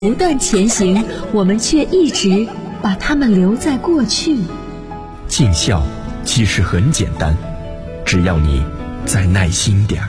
不断前行，我们却一直把它们留在过去。 尽孝其实很简单，只要你再耐心点儿。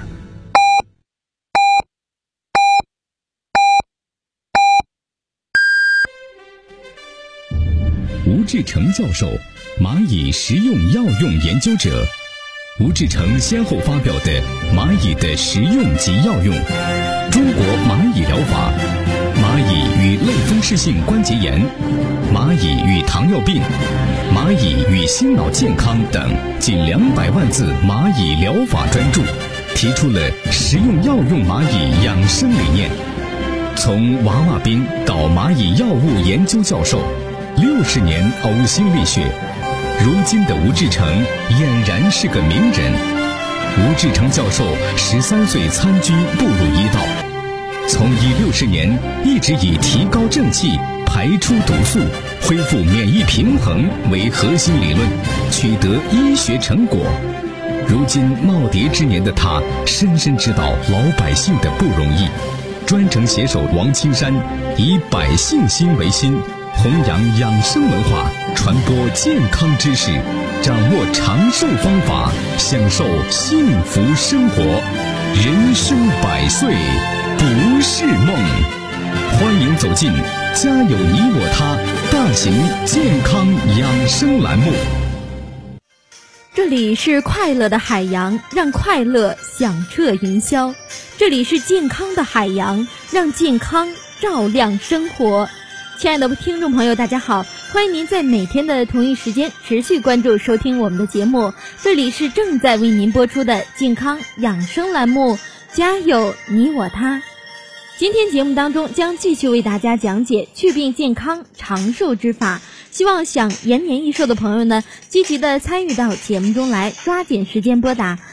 吴志成教授，蚂蚁食用药用研究者。吴志成先后发表的《蚂蚁的食用及药用》《中国蚂蚁疗法》《蚂蚁与类风湿性关节炎》《蚂蚁与糖尿病》《蚂蚁与心脑健康》等近200万字蚂蚁疗法专著，提出了食用药用蚂蚁养生理念。从娃娃兵到蚂蚁药物研究教授，60年呕心沥血，如今的吴志成俨然是个名人。吴志成教授13岁参军步入医道，从医60年一直以提高正气、排出毒素、恢复免疫平衡为核心理论，取得医学成果。如今耄耋之年的他，深深知道老百姓的不容易，专程携手王青山，以百姓心为心，弘扬养生文化，传播健康知识，掌握长寿方法，享受幸福生活。人生100岁不是梦。欢迎走进家有你我他大型健康养生栏目。 这里是快乐的海洋，让快乐响彻云霄。这里是健康的海洋，让健康照亮生活。亲爱的听众朋友，大家好，欢迎您在每天的同一时间持续关注收听我们的节目。这里是正在为您播出的健康养生栏目，家有你我他。今天节目当中将继续为大家讲解祛病健康长寿之法，希望想延年益寿的朋友呢，积极的参与到节目中来，抓紧时间拨打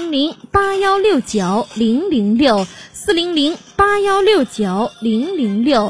400-8169-006 400-8169-006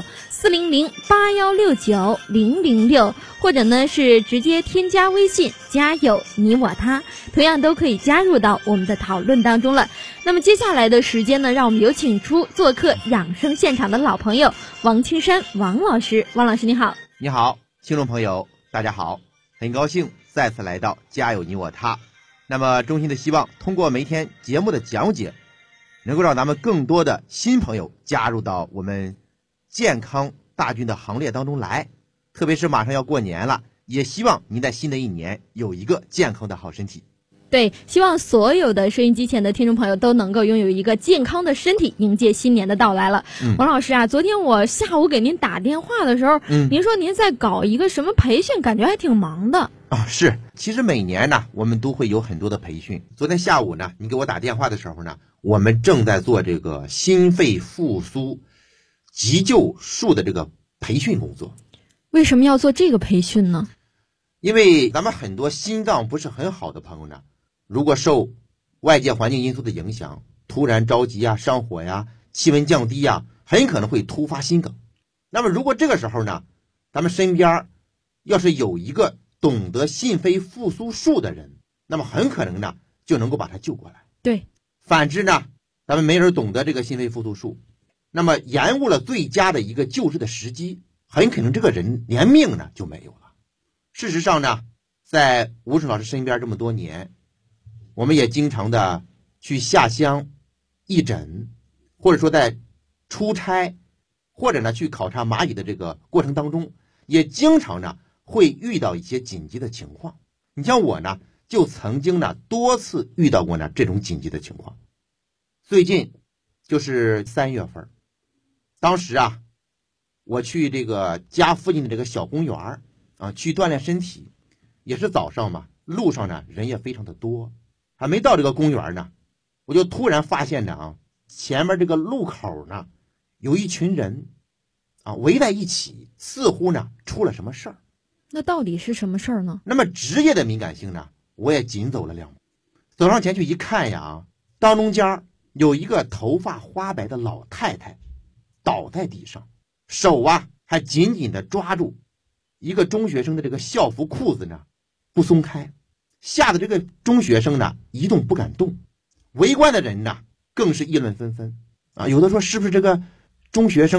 400-8169-006，或者呢是直接添加微信家有你我他，同样都可以加入到我们的讨论当中了。那么接下来的时间呢，让我们有请出做客养生现场的老朋友王青山王老师。王老师你好。 你好，听众朋友大家好，很高兴再次来到家有你我他。那么衷心的希望通过每天节目的讲解，能够让咱们更多的新朋友加入到我们健康大军的行列当中来，特别是马上要过年了，也希望您在新的一年有一个健康的好身体。 对，希望所有的收音机前的听众朋友都能够拥有一个健康的身体，迎接新年的到来了。王老师啊，昨天我下午给您打电话的时候，您说您在搞一个什么培训，感觉还挺忙的啊。是，其实每年呢，我们都会有很多的培训。昨天下午呢，你给我打电话的时候呢，我们正在做这个心肺复苏急救术的这个培训工作。 为什么要做这个培训呢？ 因为咱们很多心脏不是很好的朋友呢，如果受外界环境因素的影响，突然着急啊、上火呀、气温降低呀，很可能会突发心梗。那么如果这个时候呢，咱们身边要是有一个懂得心肺复苏术的人，那么很可能呢就能够把他救过来。 对， 反之呢，咱们没人懂得这个心肺复苏术，那么延误了最佳的一个救治的时机，很可能这个人连命呢就没有了。事实上呢，在吴志老师身边这么多年，我们也经常的去下乡义诊，或者说在出差，或者呢去考察蚂蚁的这个过程当中，也经常呢会遇到一些紧急的情况。你像我呢，就曾经呢多次遇到过呢这种紧急的情况。最近就是3月份，当时啊，我去这个家附近的这个小公园啊，去锻炼身体，也是早上嘛，路上呢人也非常的多。还没到这个公园呢，我就突然发现呢前面这个路口呢有一群人啊围在一起，似乎呢出了什么事儿。 那到底是什么事儿呢？ 那么职业的敏感性呢，我也紧走了2步，走上前去一看呀，当中间有一个头发花白的老太太倒在地上，手啊还紧紧的抓住一个中学生的这个校服裤子呢不松开，吓得这个中学生呢一动不敢动。围观的人呢更是议论纷纷啊，有的说是不是这个中学生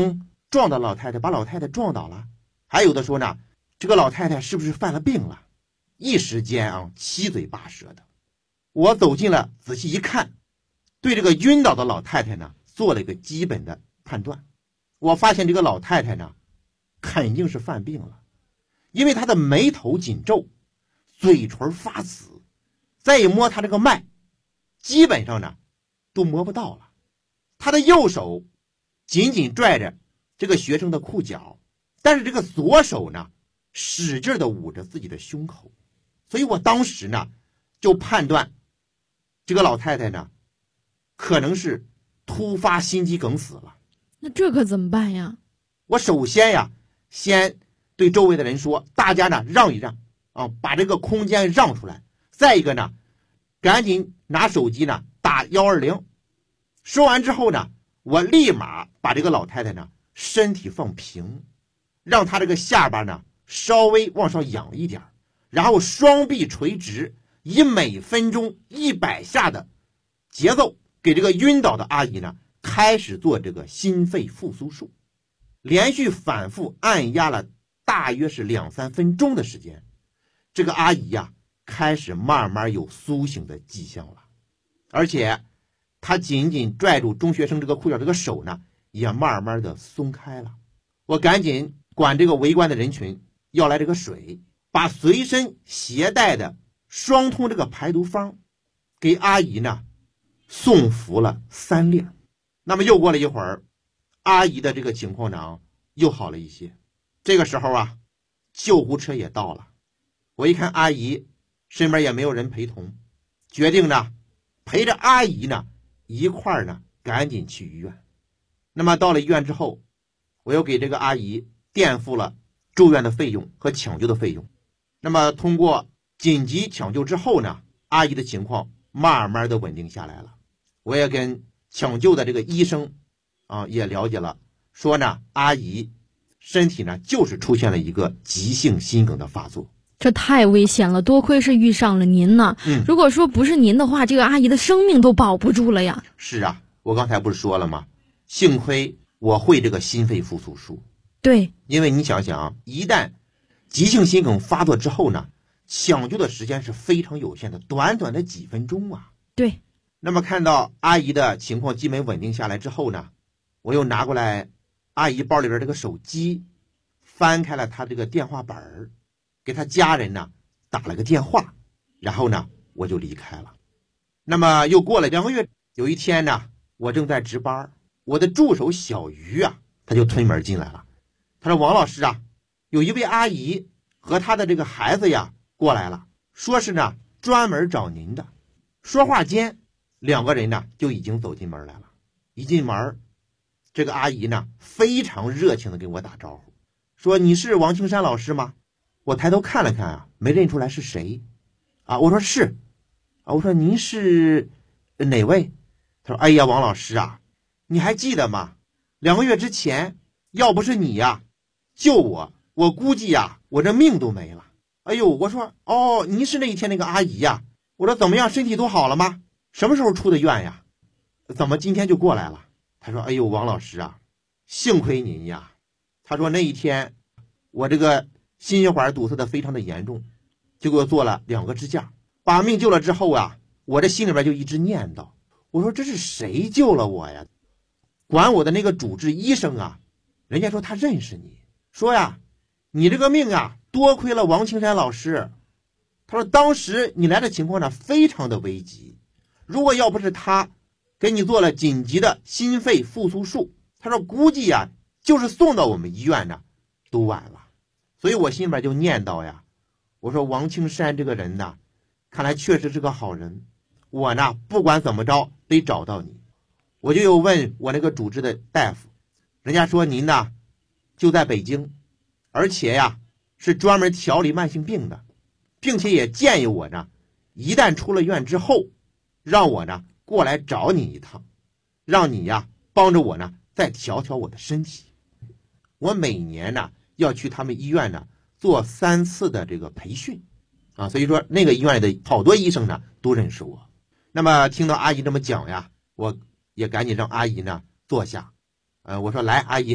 撞到老太太，把老太太撞倒了，还有的说呢，这个老太太是不是犯了病了？一时间啊，七嘴八舌的。我走近了，仔细一看，对这个晕倒的老太太呢，做了一个基本的判断。我发现这个老太太呢，肯定是犯病了，因为她的眉头紧皱，嘴唇发紫，再一摸她这个脉，基本上呢都摸不到了。她的右手紧紧拽着这个学生的裤脚，但是这个左手呢使劲的捂着自己的胸口。所以我当时呢就判断这个老太太呢可能是突发心肌梗死了。 那这可怎么办呀？ 我首先呀，先对周围的人说，大家呢让一让啊，把这个空间让出来。再一个呢，赶紧拿手机呢打120。说完之后呢，我立马把这个老太太呢身体放平，让她这个下巴呢稍微往上仰一点，然后双臂垂直，以每分钟100下的节奏给这个晕倒的阿姨呢开始做这个心肺复苏术。连续反复按压了大约是2-3分钟的时间，这个阿姨呀开始慢慢有苏醒的迹象了，而且她紧紧拽住中学生这个裤脚这个手呢也慢慢的松开了。我赶紧管这个围观的人群要来这个水，把随身携带的双通这个排毒方给阿姨呢送服了3粒。那么又过了一会儿，阿姨的这个情况呢又好了一些。这个时候啊，救护车也到了。我一看阿姨身边也没有人陪同，决定呢陪着阿姨呢一块儿呢赶紧去医院。那么到了医院之后，我又给这个阿姨垫付了住院的费用和抢救的费用。那么通过紧急抢救之后呢，阿姨的情况慢慢的稳定下来了。我也跟抢救的这个医生也了解了，说呢阿姨身体呢就是出现了一个急性心梗的发作。 这太危险了，多亏是遇上了您呢。如果说不是您的话，这个阿姨的生命都保不住了呀。 是啊，我刚才不是说了吗？幸亏我会这个心肺复苏术。 对， 因为你想想，一旦急性心梗发作之后呢，抢救的时间是非常有限的，短短的几分钟啊。 对。 那么看到阿姨的情况基本稳定下来之后呢，我又拿过来阿姨包里边这个手机，翻开了她这个电话本，给她家人呢打了个电话，然后呢我就离开了。那么又过了2个月，有一天呢，我正在值班，我的助手小鱼啊，他就推门进来了。他说：“王老师啊，有一位阿姨和她的这个孩子呀过来了，说是呢专门找您的。”说话间，2个人呢就已经走进门来了。一进门，这个阿姨呢非常热情的跟我打招呼，说：“你是王青山老师吗？”我抬头看了看啊，没认出来是谁啊。我说：“是啊。”我说：“您是哪位？”他说：“哎呀，王老师啊，你还记得吗？2个月之前，要不是你呀救我，我估计呀我这命都没了。”哎呦，我说：“哦，您是那一天那个阿姨呀？”我说：“怎么样，身体都好了吗？什么时候出的院呀？怎么今天就过来了？”他说：“哎呦，王老师啊，幸亏您呀。”他说：“那一天我这个心血管堵塞的非常的严重，就给我做了2个支架，把命救了之后啊，我这心里边就一直念叨，我说这是谁救了我呀？管我的那个主治医生啊，人家说他认识你，说呀，你这个命啊，多亏了王青山老师。他说当时你来的情况呢非常的危急，如果要不是他给你做了紧急的心肺复苏术，他说估计呀就是送到我们医院呢都晚了。所以我心里边就念叨呀，我说王青山这个人呢，看来确实是个好人，我呢不管怎么着得找到你。我就又问我那个主治的大夫，人家说您呢就在北京，而且呀是专门调理慢性病的，并且也建议我呢一旦出了院之后，让我呢过来找你一趟，让你呀帮着我呢再调调我的身体。我每年呢要去他们医院呢做3次的这个培训啊，所以说那个医院里的好多医生呢都认识我。那么听到阿姨这么讲呀，我也赶紧让阿姨呢坐下。我说来阿姨，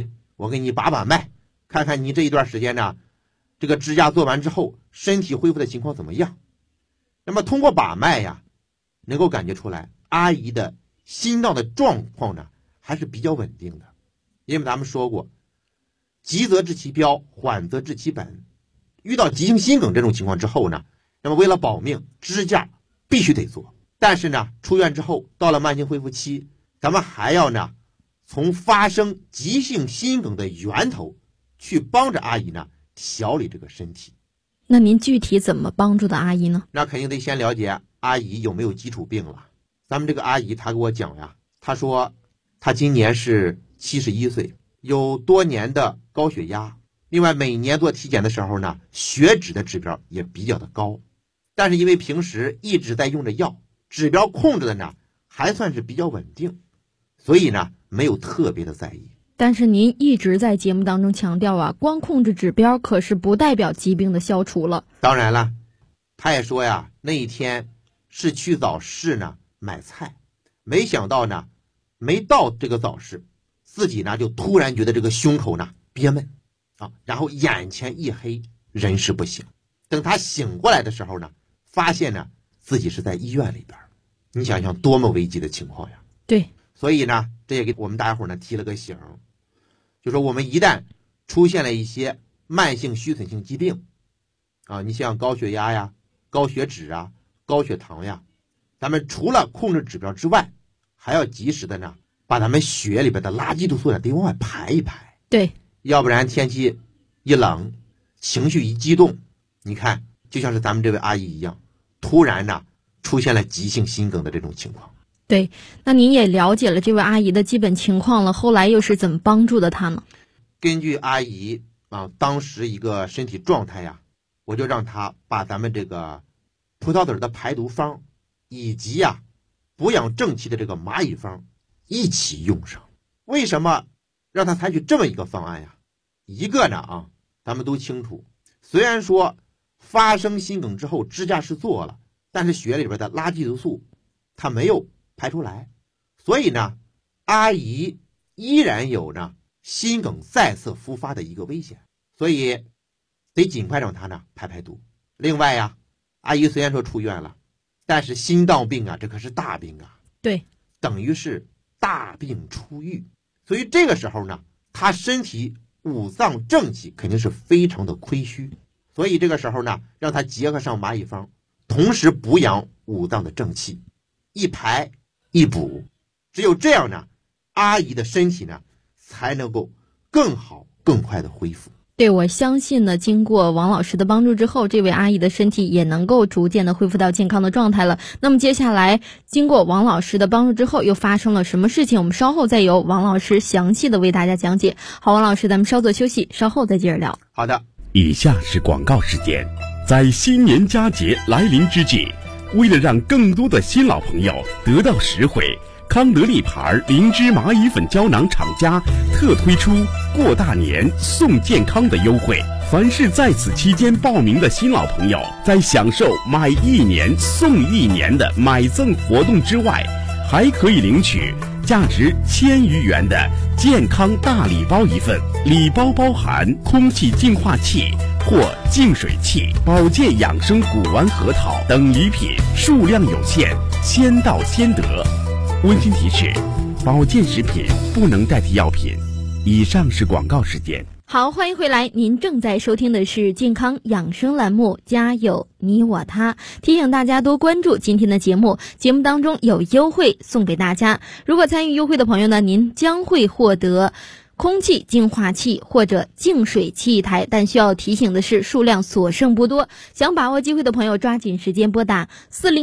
我给你把把脉，看看你这一段时间呢，这个支架做完之后身体恢复的情况怎么样。那么通过把脉呀，能够感觉出来阿姨的心脏的状况呢还是比较稳定的。因为咱们说过，急则治其标，缓则治其本。遇到急性心梗这种情况之后呢，那么为了保命，支架必须得做。但是呢，出院之后到了慢性恢复期，咱们还要呢从发生急性心梗的源头去帮着阿姨呢调理这个身体。 那您具体怎么帮助的阿姨呢？ 那肯定得先了解阿姨有没有基础病了。咱们这个阿姨她给我讲呀，她说她今年是71岁，有多年的高血压，另外每年做体检的时候呢，血脂的指标也比较的高，但是因为平时一直在用着药，指标控制的呢还算是比较稳定，所以呢没有特别的在意。 但是您一直在节目当中强调啊，光控制指标可是不代表疾病的消除了。 当然了，他也说呀，那一天是去早市呢买菜，没想到呢没到这个早市，自己呢就突然觉得这个胸口呢憋闷啊，然后眼前一黑，人事不省。等他醒过来的时候呢，发现呢自己是在医院里边。你想想多么危急的情况呀。 对， 所以呢这也给我们大家伙呢提了个醒，就说我们一旦出现了一些慢性虚损性疾病啊，你像高血压呀、高血脂啊、高血糖呀，咱们除了控制指标之外，还要及时的呢把咱们血里边的垃圾毒素呢得往外排一排。 对， 要不然天气一冷，情绪一激动，你看就像是咱们这位阿姨一样，突然呢出现了急性心梗的这种情况。 对，那您也了解了这位阿姨的基本情况了，后来又是怎么帮助的她呢？ 根据阿姨当时一个身体状态呀，我就让她把咱们这个葡萄籽的排毒方以及补养正气的这个蚂蚁方一起用上。为什么让她采取这么一个方案呀？一个呢咱们都清楚，虽然说发生心梗之后支架是做了，但是血里边的垃圾毒素它没有排出来，所以呢阿姨依然有着心梗再次复发的一个危险，所以得尽快让她呢排毒。另外阿姨虽然说出院了，但是心脏病这可是大病啊。 对， 等于是大病初愈，所以这个时候呢她身体五脏正气肯定是非常的亏虚，所以这个时候呢让她结合上蚂蚁方，同时补养五脏的正气，一排一补，只有这样呢阿姨的身体呢才能够更好更快的恢复。 对，我相信呢，经过王老师的帮助之后，这位阿姨的身体也能够逐渐的恢复到健康的状态了。那么接下来经过王老师的帮助之后又发生了什么事情，我们稍后再由王老师详细的为大家讲解。好，王老师咱们稍作休息，稍后再接着聊。 好的， 以下是广告时间。在新年佳节来临之际，为了让更多的新老朋友得到实惠，康德利牌灵芝蚂蚁粉胶囊厂家特推出过大年送健康的优惠。凡是在此期间报名的新老朋友，在享受买1年送1年的买赠活动之外，还可以领取价值1000余元的健康大礼包一份。礼包包含空气净化器或净水器、保健养生古丸核桃等礼品，数量有限，先到先得。温馨提示：保健食品不能代替药品。以上是广告时间。 好，欢迎回来，您正在收听的是健康养生栏目《家有你我他》，提醒大家多关注今天的节目，节目当中有优惠送给大家。如果参与优惠的朋友呢，您将会获得空气净化器或者净水器一台，但需要提醒的是数量所剩不多，想把握机会的朋友抓紧时间拨打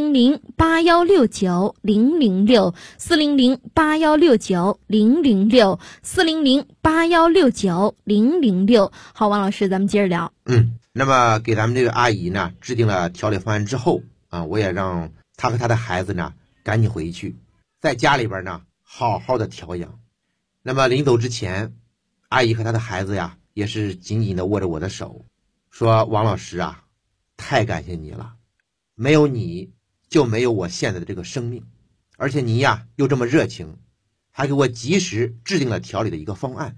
400-8169-006 400-8169-006 400-8169-006。好，王老师咱们接着聊。 那么给咱们这个阿姨呢制定了调理方案之后我也让她和她的孩子呢赶紧回去，在家里边呢好好的调养。那么临走之前，阿姨和她的孩子也是紧紧的握着我的手，说王老师太感谢你了，没有你就没有我现在的这个生命，而且你又这么热情，还给我及时制定了调理的一个方案，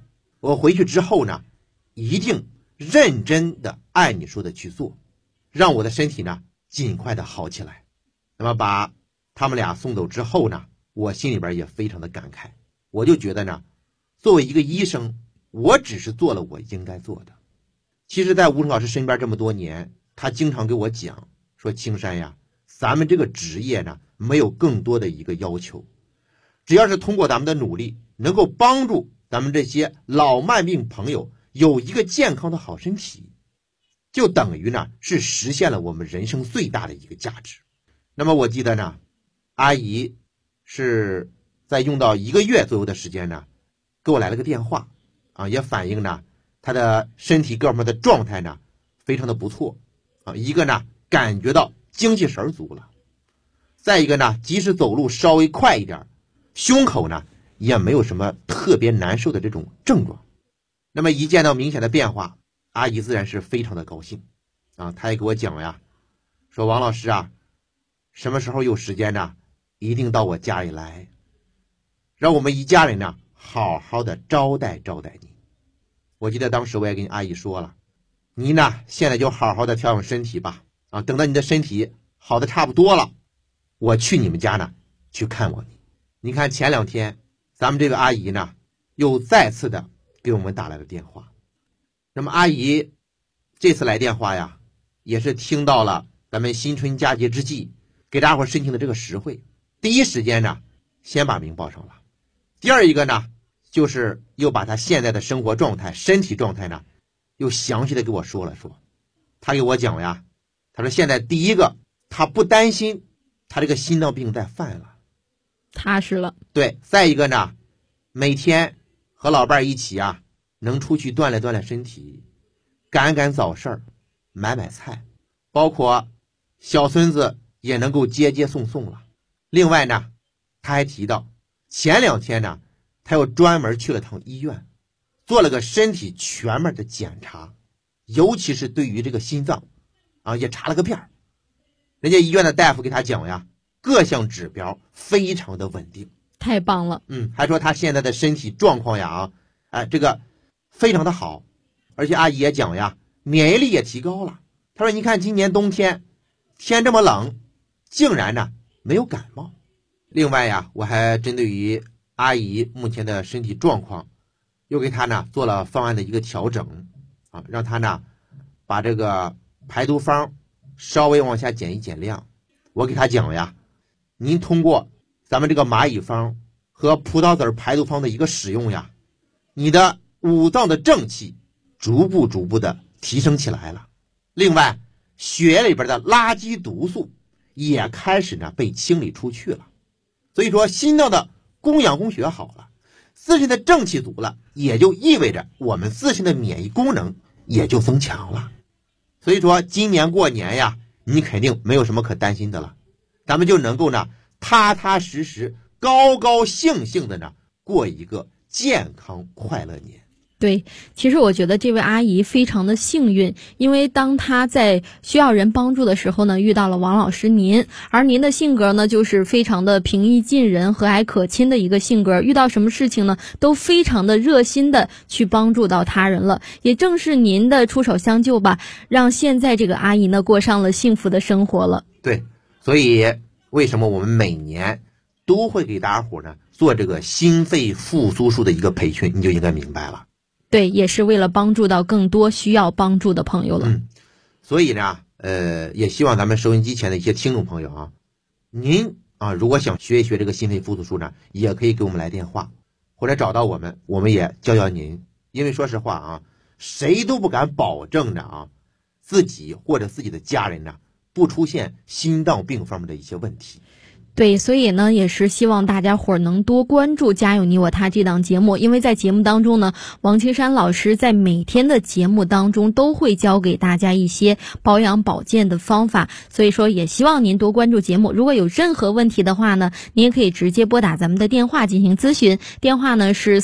我回去之后呢，一定认真的按你说的去做，让我的身体呢尽快的好起来。那么把他们俩送走之后呢，我心里边也非常的感慨，我就觉得呢，作为一个医生，我只是做了我应该做的。其实在吴成老师身边这么多年，他经常给我讲说，青山呀，咱们这个职业呢没有更多的一个要求，只要是通过咱们的努力能够帮助咱们这些老慢病朋友有一个健康的好身体，就等于呢是实现了我们人生最大的一个价值。那么我记得呢，阿姨是在用到1个月左右的时间呢，给我来了个电话啊，也反映呢她的身体各方面的状态呢非常的不错啊。一个呢感觉到精气神足了，再一个呢，即使走路稍微快一点，胸口呢也没有什么特别难受的这种症状。那么一见到明显的变化，阿姨自然是非常的高兴啊。她也给我讲呀，说王老师啊，什么时候有时间呢，一定到我家里来，让我们一家人呢好好的招待招待你。我记得当时我也跟阿姨说了，你呢现在就好好的调养身体吧啊，等到你的身体好的差不多了，我去你们家呢去看望你。你看前2天咱们这个阿姨呢又再次的给我们打来了电话。那么阿姨这次来电话呀，也是听到了咱们新春佳节之际给大伙申请的这个实惠，第一时间呢先把名报上了。第二一个呢，就是又把他现在的生活状态身体状态呢又详细的给我说了说。他给我讲呀，他说现在第一个他不担心他这个心脏病再犯了， 踏实了。 对，再一个呢，每天和老伴一起啊，能出去锻炼锻炼身体，赶赶早市，买买菜，包括小孙子也能够接接送送了。另外呢，他还提到前2天呢，他又专门去了趟医院，做了个身体全面的检查，尤其是对于这个心脏啊，也查了个遍。人家医院的大夫给他讲呀，各项指标非常的稳定， 太棒了。 还说他现在的身体状况呀，这个非常的好，而且阿姨也讲呀，免疫力也提高了。他说你看今年冬天天这么冷，竟然呢没有感冒。另外呀，我还针对于阿姨目前的身体状况，又给他呢做了方案的一个调整啊，让他呢把这个排毒方稍微往下减一减量。我给他讲呀，您通过咱们这个蚂蚁方和葡萄籽排毒方的一个使用呀，你的五脏的正气逐步的提升起来了。另外血液里边的垃圾毒素也开始呢被清理出去了。所以说心脏的供氧供血好了，自身的正气足了，也就意味着我们自身的免疫功能也就增强了。所以说今年过年呀，你肯定没有什么可担心的了，咱们就能够呢踏踏实实高高兴兴的呢过一个健康快乐年。 对，其实我觉得这位阿姨非常的幸运，因为当她在需要人帮助的时候呢，遇到了王老师您，而您的性格呢，就是非常的平易近人、和蔼可亲的一个性格，遇到什么事情呢，都非常的热心的去帮助到他人了。也正是您的出手相救吧，让现在这个阿姨呢过上了幸福的生活了。 对，所以为什么我们每年都会给大家伙呢做这个心肺复苏术的一个培训，你就应该明白了。 对，也是为了帮助到更多需要帮助的朋友了。 所以呢，也希望咱们收音机前的一些听众朋友啊，您啊，如果想学一学这个心肺复苏术呢，也可以给我们来电话，或者找到我们，我们也教教您。因为说实话啊，谁都不敢保证着啊，自己或者自己的家人呢，不出现心脏病方面的一些问题。 对，所以呢，也是希望大家伙能多关注《家有你我他》这档节目，因为在节目当中呢，王青山老师在每天的节目当中都会教给大家一些保养保健的方法，所以说也希望您多关注节目。如果有任何问题的话呢，您也可以直接拨打咱们的电话进行咨询，电话呢是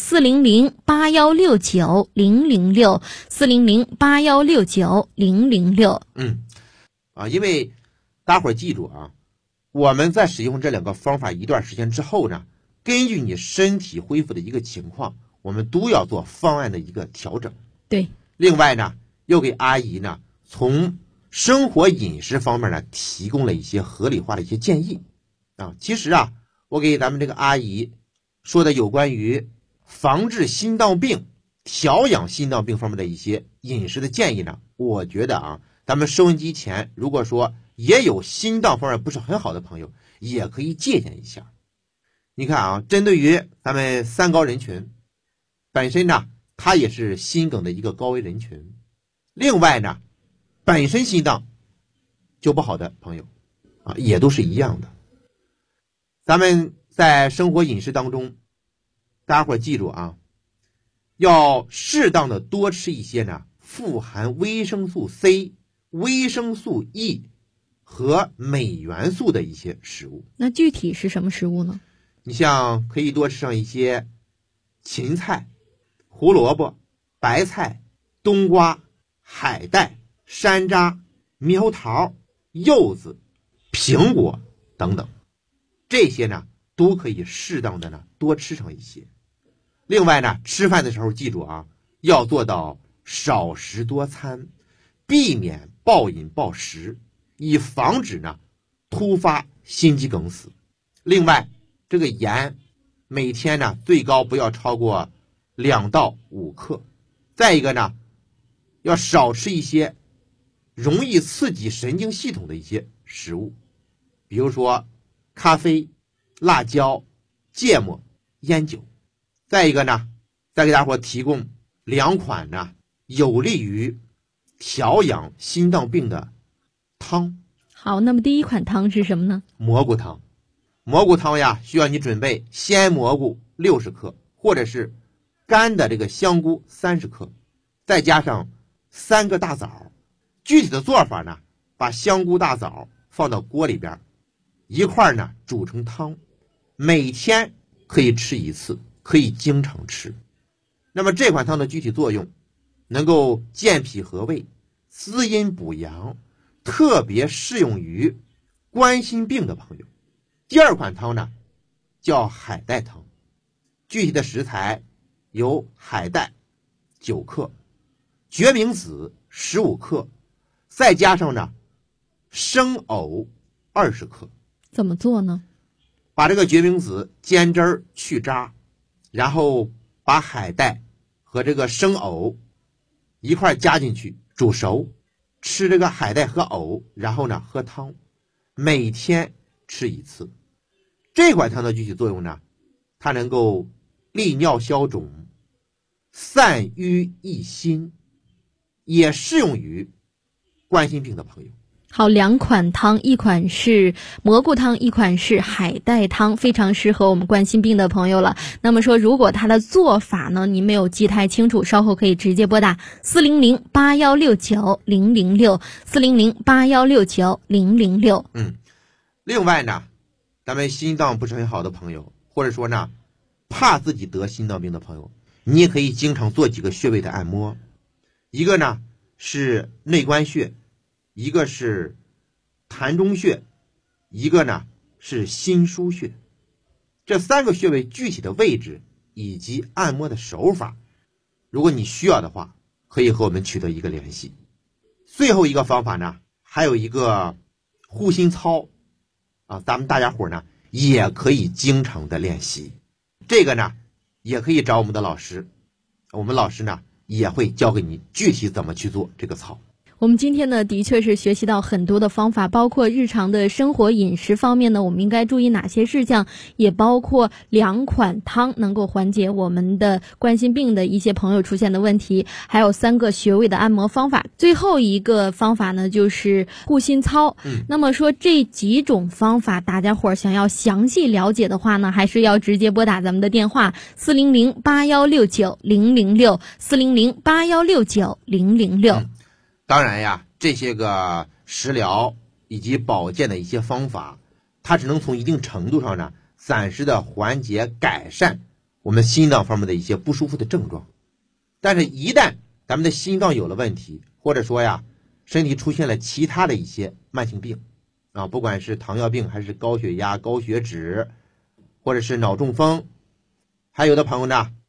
400-8169-006 400-8169-006。 因为大伙儿记住啊，我们在使用这2个方法一段时间之后呢，根据你身体恢复的一个情况， 我们都要做方案的一个调整。 对， 另外呢，又给阿姨呢从生活饮食方面呢提供了一些合理化的一些建议啊。其实啊，我给咱们这个阿姨说的有关于防治心脏病、调养心脏病方面的一些饮食的建议呢，我觉得啊，咱们收音机前如果说也有心脏方面不是很好的朋友，也可以借鉴一下。你看啊，针对于咱们三高人群本身呢，它也是心梗的一个高危人群。另外呢，本身心脏就不好的朋友啊，也都是一样的。咱们在生活饮食当中，大家伙记住啊，要适当的多吃一些呢富含维生素 C、维生素 E 和镁元素的一些食物。 那具体是什么食物呢？ 你像可以多吃上一些芹菜、胡萝卜、白菜、冬瓜、海带、山楂、猕猴桃、柚子、苹果等等，这些呢都可以适当的呢多吃上一些。另外呢，吃饭的时候记住啊，要做到少食多餐，避免暴饮暴食，以防止呢突发心肌梗死。另外，这个盐每天呢最高不要超过2到5克。再一个呢，要少吃一些容易刺激神经系统的一些食物，比如说咖啡、辣椒、芥末、烟酒。再一个呢，再给大伙提供2款呢有利于调养心脏病的汤。 好，那么第一款汤是什么呢？ 蘑菇汤。蘑菇汤呀，需要你准备鲜蘑菇60克，或者是干的这个香菇30克，再加上3个大枣。具体的做法呢，把香菇大枣放到锅里边一块呢煮成汤，每天可以吃1次，可以经常吃。那么这款汤的具体作用，能够健脾和胃、滋阴补阳，特别适用于冠心病的朋友。第二款汤呢叫海带汤，具体的食材有海带9克、决明子15克，再加上呢生藕20克。 怎么做呢？ 把这个决明子煎汁儿去渣，然后把海带和这个生藕一块加进去煮熟，吃这个海带和藕，然后呢喝汤，每天吃1次。这款汤的具体作用呢，它能够利尿消肿、散瘀益心，也适用于冠心病的朋友。 好，2款汤，一款是蘑菇汤，一款是海带汤，非常适合我们冠心病的朋友了。那么说，如果它的做法呢，您没有记太清楚，稍后可以直接拨打400-8169-006，400-8169-006。 另外呢，咱们心脏不是很好的朋友，或者说呢怕自己得心脏病的朋友，你也可以经常做几个穴位的按摩。一个呢是内关穴，一个是膻中穴，一个呢是心腧穴。这3个穴位具体的位置以及按摩的手法，如果你需要的话，可以和我们取得一个联系。最后一个方法呢，还有一个护心操啊，咱们大家伙呢也可以经常的练习。这个呢也可以找我们的老师，我们老师呢也会教给你具体怎么去做这个操。 我们今天呢，的确是学习到很多的方法，包括日常的生活饮食方面呢，我们应该注意哪些事项，也包括2款汤能够缓解我们的冠心病的一些朋友出现的问题，还有3个穴位的按摩方法。最后一个方法呢，就是护心操。那么说这几种方法，大家伙想要详细了解的话呢，还是要直接拨打咱们的电话400-8169-006，400-8169-006。 当然呀，这些个食疗以及保健的一些方法，它只能从一定程度上呢，暂时的缓解改善我们心脏方面的一些不舒服的症状。但是一旦咱们的心脏有了问题，或者说呀身体出现了其他的一些慢性病啊，不管是糖尿病还是高血压、高血脂，或者是脑中风，还有的朋友呢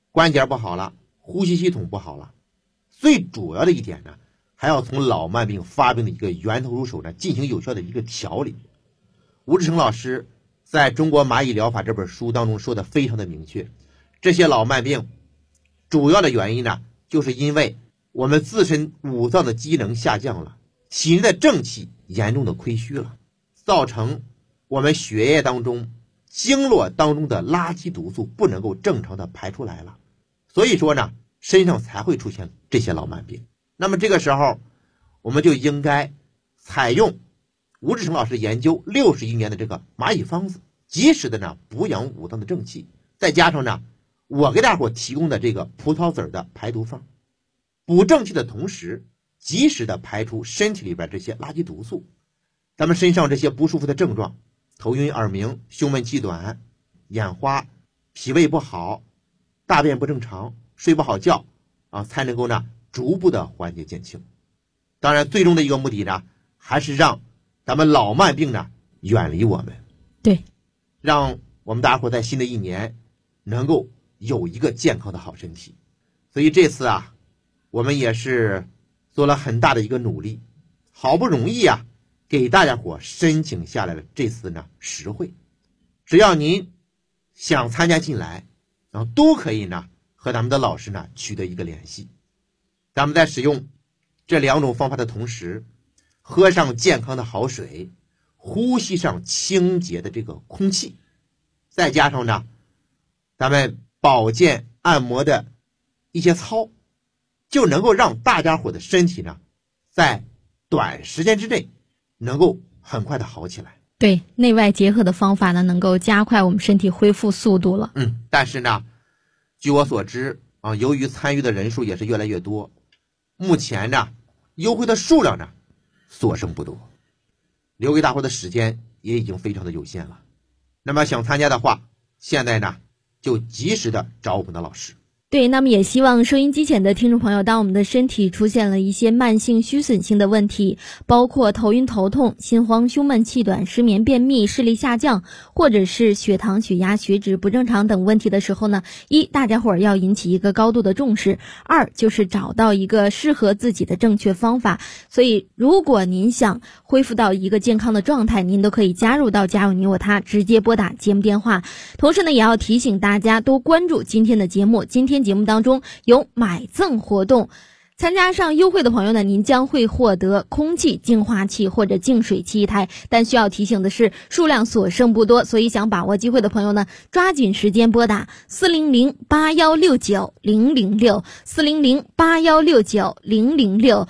关节不好了，呼吸系统不好了。最主要的一点呢，还要从老慢病发病的一个源头入手呢，进行有效的一个调理。吴志成老师在中国蚂蚁疗法这本书当中说的非常的明确，这些老慢病主要的原因呢，就是因为我们自身五脏的机能下降了，体内的正气严重的亏虚了，造成我们血液当中经络当中的垃圾毒素不能够正常的排出来了，所以说呢，身上才会出现这些老慢病。那么这个时候我们就应该采用吴志成老师研究61年的这个蚂蚁方子，及时的呢补养五脏的正气，再加上呢我给大伙提供的这个葡萄籽的排毒方，补正气的同时及时的排出身体里边这些垃圾毒素。咱们身上这些不舒服的症状，头晕耳鸣、胸闷气短、眼花、脾胃不好、大便不正常、睡不好觉才能够呢逐步的缓解减轻。当然最终的一个目的呢，还是让咱们老慢病呢远离我们， 对， 让我们大伙在新的一年能够有一个健康的好身体。所以这次我们也是做了很大的一个努力，好不容易给大家伙申请下来了这次呢实惠。只要您想参加进来，都可以呢和咱们的老师呢取得一个联系。咱们在使用这2种方法的同时，喝上健康的好水，呼吸上清洁的这个空气，再加上呢咱们保健按摩的一些操，就能够让大家伙的身体呢在短时间之内能够很快的好起来。 对，内外结合的方法呢，能够加快我们身体恢复速度了。 但是呢，据我所知由于参与的人数也是越来越多，目前呢优惠的数量呢所剩不多，留给大伙的时间也已经非常的有限了。那么想参加的话，现在呢就及时的找我们的老师。 对，那么也希望收音机前的听众朋友，当我们的身体出现了一些慢性虚损性的问题，包括头晕头痛、心慌、胸闷气短、失眠、便秘、视力下降，或者是血糖、血压、血脂不正常等问题的时候呢，一，大家伙儿要引起一个高度的重视；二，就是找到一个适合自己的正确方法。所以如果您想恢复到一个健康的状态，您都可以加入到家有你我他，直接拨打节目电话。同时呢，也要提醒大家多关注今天的节目，今天节目当中有买赠活动，参加上优惠的朋友呢，您将会获得空气净化器或者净水器1台，但需要提醒的是数量所剩不多，所以想把握机会的朋友呢，抓紧时间拨打400-8169-006 400-8169-006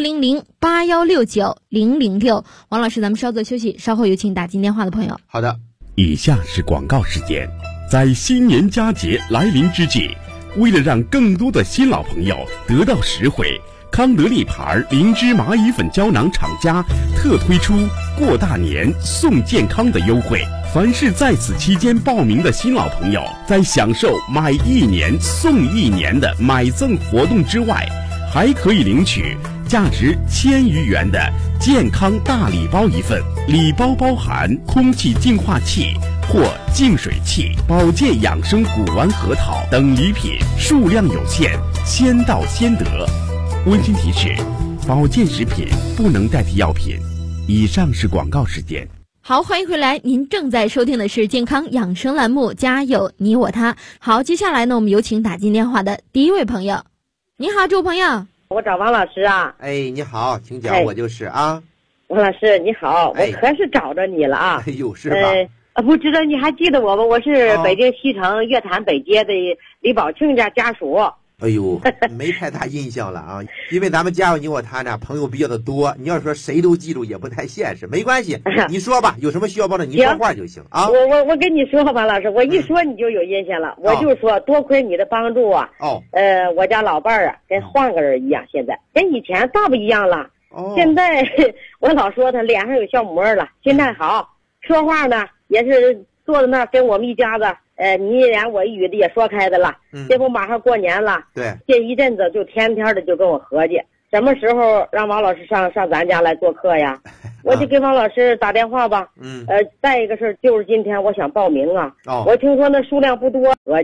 400-8169-006。王老师，咱们稍作休息，稍后有请打进电话的朋友。 好的， 以下是广告时间。在新年佳节来临之际，为了让更多的新老朋友得到实惠，康德利牌灵芝蚂蚁粉胶囊厂家特推出过大年送健康的优惠。凡是在此期间报名的新老朋友，在享受买1年送1年的买赠活动之外，还可以领取价值1000余元的健康大礼包1份，礼包包含空气净化器或净水器、保健养生古丸核桃等礼品，数量有限，先到先得。温馨提示：保健食品不能代替药品。以上是广告时间。 好，欢迎回来，您正在收听的是健康养生栏目，家有你我他。好，接下来呢，我们有请打进电话的第一位朋友。你好，这位朋友。 我找王老师啊。 你好，请讲，我就是王老师你好，我可是找着你了啊。 有事吧？ 不知道你还记得我吗？我是北京西城乐坛北街的李宝庆家家属。 哎呦，没太大印象了啊，因为咱们家有你我他呢，朋友比较的多，你要说谁都记住也不太现实，没关系，你说吧，有什么需要帮助你说话就行啊。 我跟你说，王老师，我一说你就有印象了，我就说多亏你的帮助啊。我家老伴儿跟换个人一样，现在跟以前大不一样了。现在我老说他脸上有笑模了，心态好，说话呢也是坐在那儿跟我们一家子。你一言我一语的也说开的了，这不马上过年了， 对， 这一阵子就天天的就跟我合计，什么时候让王老师上咱家来做客呀？我就给王老师打电话吧。再一个事就是今天我想报名啊，我听说那数量不多，合计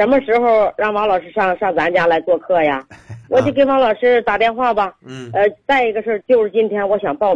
什么时候让王老师上咱家来做客呀？我就给王老师打电话吧。再一个事儿就是今天我想报